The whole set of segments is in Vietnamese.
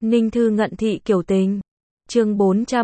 Ninh Thư ngận thị kiểu tình. Chương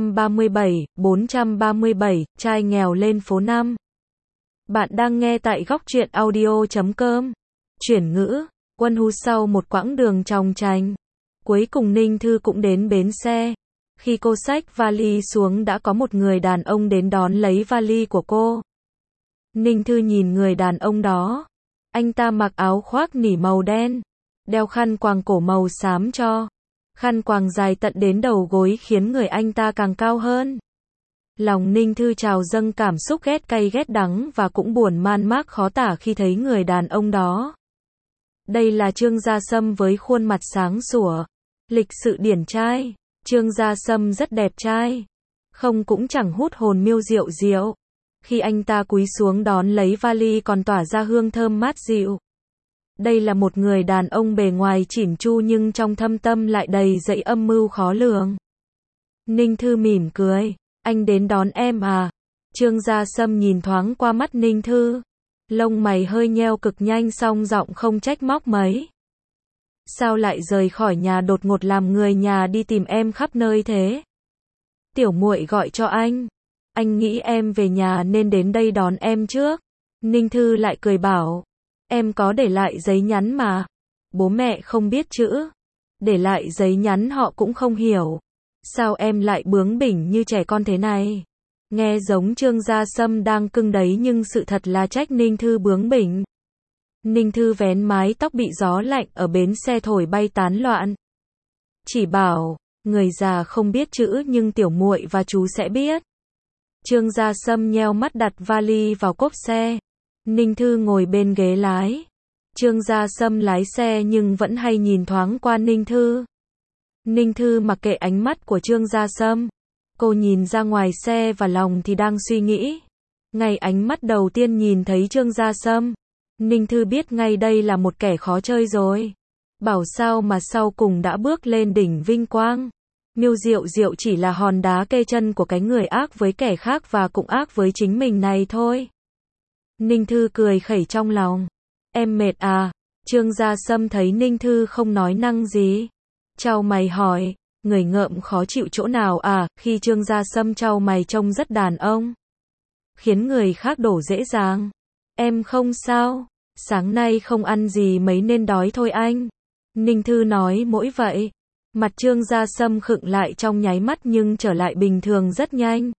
437, trai nghèo lên phố 5. Bạn đang nghe tại góc truyện audio.com. Chuyển ngữ, Quân Hu sau một quãng đường tròng trành. Cuối cùng Ninh Thư cũng đến bến xe. Khi cô xách vali xuống đã có một người đàn ông đến đón lấy vali của cô. Ninh Thư nhìn người đàn ông đó. Anh ta mặc áo khoác nỉ màu đen, đeo khăn quàng cổ màu xám cho. Khăn quàng dài tận đến đầu gối khiến người anh ta càng cao hơn. Lòng Ninh Thư trào dâng cảm xúc ghét cay ghét đắng và cũng buồn man mác khó tả khi thấy người đàn ông đó. Đây là Trương Gia Sâm với khuôn mặt sáng sủa, lịch sự điển trai. Trương Gia Sâm rất đẹp trai, không cũng chẳng hút hồn miêu rượu rượu. Khi anh ta cúi xuống đón lấy vali còn tỏa ra hương thơm mát dịu. Đây là một người đàn ông bề ngoài chỉn chu nhưng trong thâm tâm lại đầy dẫy âm mưu khó lường. Ninh Thư mỉm cười. Anh đến đón em à? Trương Gia Sâm nhìn thoáng qua mắt Ninh Thư. Lông mày hơi nheo cực nhanh song giọng không trách móc mấy. Sao lại rời khỏi nhà đột ngột làm người nhà đi tìm em khắp nơi thế? Tiểu muội gọi cho anh. Anh nghĩ em về nhà nên đến đây đón em trước. Ninh Thư lại cười bảo. Em có để lại giấy nhắn mà. Bố mẹ không biết chữ. Để lại giấy nhắn họ cũng không hiểu. Sao em lại bướng bỉnh như trẻ con thế này? Nghe giống Trương Gia Sâm đang cưng đấy nhưng sự thật là trách Ninh Thư bướng bỉnh. Ninh Thư vén mái tóc bị gió lạnh ở bến xe thổi bay tán loạn. Chỉ bảo, người già không biết chữ nhưng tiểu muội và chú sẽ biết. Trương Gia Sâm nheo mắt đặt vali vào cốp xe. Ninh Thư ngồi bên ghế lái. Trương Gia Sâm lái xe nhưng vẫn hay nhìn thoáng qua Ninh Thư. Ninh Thư mặc kệ ánh mắt của Trương Gia Sâm. Cô nhìn ra ngoài xe và lòng thì đang suy nghĩ. Ngay ánh mắt đầu tiên nhìn thấy Trương Gia Sâm, Ninh Thư biết ngay đây là một kẻ khó chơi rồi. Bảo sao mà sau cùng đã bước lên đỉnh vinh quang. Miêu Diệu Diệu chỉ là hòn đá kê chân của cái người ác với kẻ khác và cũng ác với chính mình này thôi. Ninh Thư cười khẩy trong lòng. Em mệt à? Trương Gia Sâm thấy Ninh Thư không nói năng gì, chau mày hỏi, người ngợm khó chịu chỗ nào à? Khi Trương Gia Sâm chau mày trông rất đàn ông, khiến người khác đổ dễ dàng. Em không sao, sáng nay không ăn gì mấy nên đói thôi anh. Ninh Thư nói mỗi vậy. Mặt Trương Gia Sâm khựng lại trong nháy mắt nhưng trở lại bình thường rất nhanh.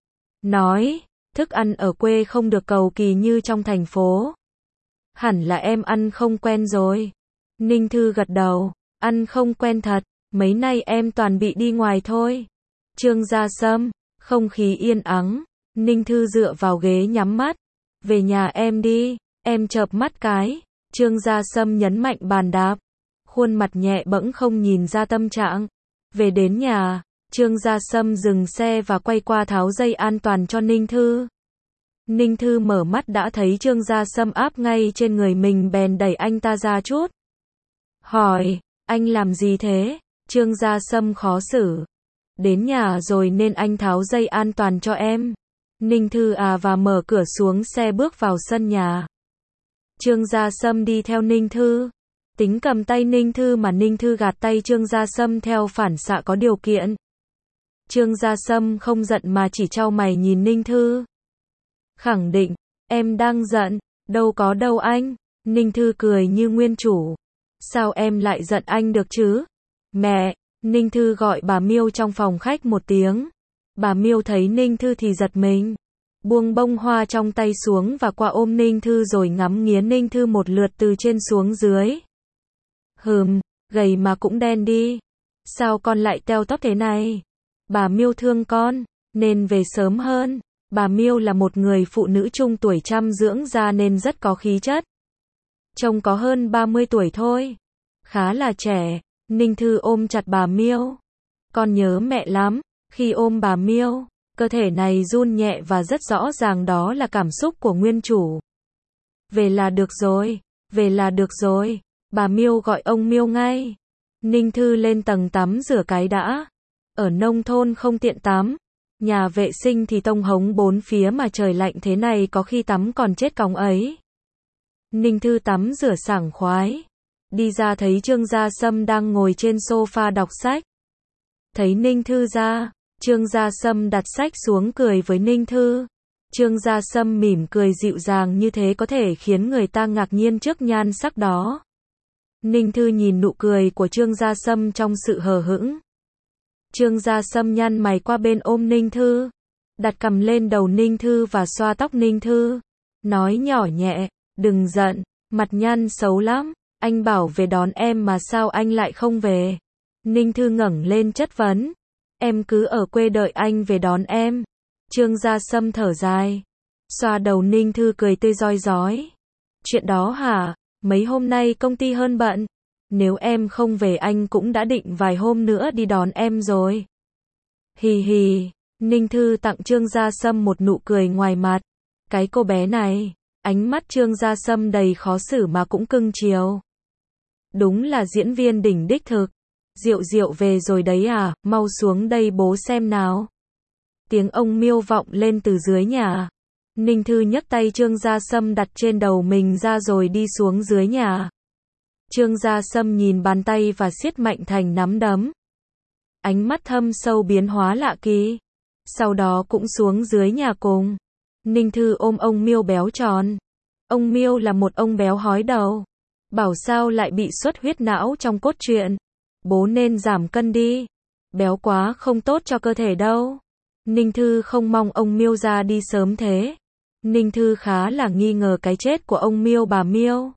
Nói, thức ăn ở quê không được cầu kỳ như trong thành phố. Hẳn là em ăn không quen rồi. Ninh Thư gật đầu, ăn không quen thật, mấy nay em toàn bị đi ngoài thôi. Trương Gia Sâm, không khí yên ắng. Ninh Thư dựa vào ghế nhắm mắt. Về nhà em đi, em chợp mắt cái. Trương Gia Sâm nhấn mạnh bàn đạp. Khuôn mặt nhẹ bẫng không nhìn ra tâm trạng. Về đến nhà, Trương Gia Sâm dừng xe và quay qua tháo dây an toàn cho Ninh Thư. Ninh Thư mở mắt đã thấy Trương Gia Sâm áp ngay trên người mình bèn đẩy anh ta ra chút. Hỏi, anh làm gì thế? Trương Gia Sâm khó xử. Đến nhà rồi nên anh tháo dây an toàn cho em. Ninh Thư và mở cửa xuống xe bước vào sân nhà. Trương Gia Sâm đi theo Ninh Thư. Tính cầm tay Ninh Thư mà Ninh Thư gạt tay Trương Gia Sâm theo phản xạ có điều kiện. Trương Gia Sâm không giận mà chỉ chau mày nhìn Ninh Thư. Khẳng định, em đang giận, đâu có đâu anh. Ninh Thư cười như nguyên chủ. Sao em lại giận anh được chứ? Mẹ, Ninh Thư gọi bà Miêu trong phòng khách một tiếng. Bà Miêu thấy Ninh Thư thì giật mình. Buông bông hoa trong tay xuống và qua ôm Ninh Thư rồi ngắm nghía Ninh Thư một lượt từ trên xuống dưới. Gầy mà cũng đen đi. Sao con lại teo tóp thế này? Bà Miêu thương con, nên về sớm hơn. Bà Miêu là một người phụ nữ trung tuổi chăm dưỡng da nên rất có khí chất. Trông có hơn 30 tuổi thôi. Khá là trẻ. Ninh Thư ôm chặt bà Miêu. Con nhớ mẹ lắm. Khi ôm bà Miêu, cơ thể này run nhẹ và rất rõ ràng đó là cảm xúc của nguyên chủ. Về là được rồi. Về là được rồi. Bà Miêu gọi ông Miêu ngay. Ninh Thư lên tầng tắm rửa cái đã. Ở nông thôn không tiện tắm. Nhà vệ sinh thì tông hống bốn phía mà trời lạnh thế này có khi tắm còn chết cóng ấy. Ninh Thư tắm rửa sảng khoái. Đi ra thấy Trương Gia Sâm đang ngồi trên sofa đọc sách. Thấy Ninh Thư ra, Trương Gia Sâm đặt sách xuống cười với Ninh Thư. Trương Gia Sâm mỉm cười dịu dàng như thế có thể khiến người ta ngạc nhiên trước nhan sắc đó. Ninh Thư nhìn nụ cười của Trương Gia Sâm trong sự hờ hững. Trương Gia Sâm nhăn mày qua bên ôm Ninh Thư, đặt cằm lên đầu Ninh Thư và xoa tóc Ninh Thư, nói nhỏ nhẹ, đừng giận, mặt nhăn xấu lắm, anh bảo về đón em mà sao anh lại không về. Ninh Thư ngẩng lên chất vấn, em cứ ở quê đợi anh về đón em. Trương Gia Sâm thở dài, xoa đầu Ninh Thư cười tươi rói rói. Chuyện đó hả, mấy hôm nay công ty hơn bận. Nếu em không về anh cũng đã định vài hôm nữa đi đón em rồi. Hì hì, Ninh Thư tặng Trương Gia Sâm một nụ cười ngoài mặt. Cái cô bé này, ánh mắt Trương Gia Sâm đầy khó xử mà cũng cưng chiều. Đúng là diễn viên đỉnh đích thực. Diệu Diệu về rồi đấy à, mau xuống đây bố xem nào. Tiếng ông Miêu vọng lên từ dưới nhà. Ninh Thư nhấc tay Trương Gia Sâm đặt trên đầu mình ra rồi đi xuống dưới nhà. Trương Gia Sâm nhìn bàn tay và siết mạnh thành nắm đấm. Ánh mắt thâm sâu biến hóa lạ kỳ. Sau đó cũng xuống dưới nhà cùng. Ninh Thư ôm ông Miêu béo tròn. Ông Miêu là một ông béo hói đầu. Bảo sao lại bị xuất huyết não trong cốt truyện. Bố nên giảm cân đi. Béo quá không tốt cho cơ thể đâu. Ninh Thư không mong ông Miêu ra đi sớm thế. Ninh Thư khá là nghi ngờ cái chết của ông Miêu bà Miêu.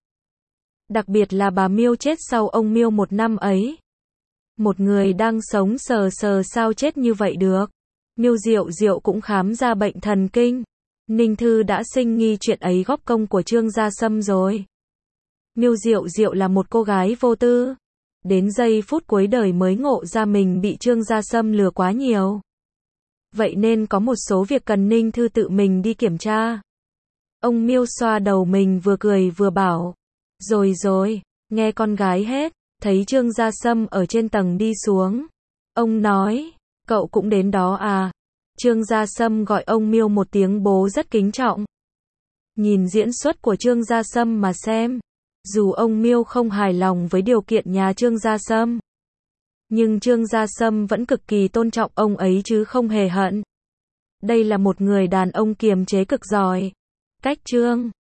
Đặc biệt là bà Miêu chết sau ông Miêu 1 năm ấy. Một người đang sống sờ sờ sao chết như vậy được. Miêu Diệu Diệu cũng khám ra bệnh thần kinh. Ninh Thư đã sinh nghi chuyện ấy góp công của Trương Gia Sâm rồi. Miêu Diệu Diệu là một cô gái vô tư. Đến giây phút cuối đời mới ngộ ra mình bị Trương Gia Sâm lừa quá nhiều. Vậy nên có một số việc cần Ninh Thư tự mình đi kiểm tra. Ông Miêu xoa đầu mình vừa cười vừa bảo. Rồi rồi, nghe con gái hết. Thấy Trương Gia Sâm ở trên tầng đi xuống. Ông nói, cậu cũng đến đó à? Trương Gia Sâm gọi ông Miêu một tiếng bố rất kính trọng. Nhìn diễn xuất của Trương Gia Sâm mà xem. Dù ông Miêu không hài lòng với điều kiện nhà Trương Gia Sâm, nhưng Trương Gia Sâm vẫn cực kỳ tôn trọng ông ấy chứ không hề hận. Đây là một người đàn ông kiềm chế cực giỏi. Cách Trương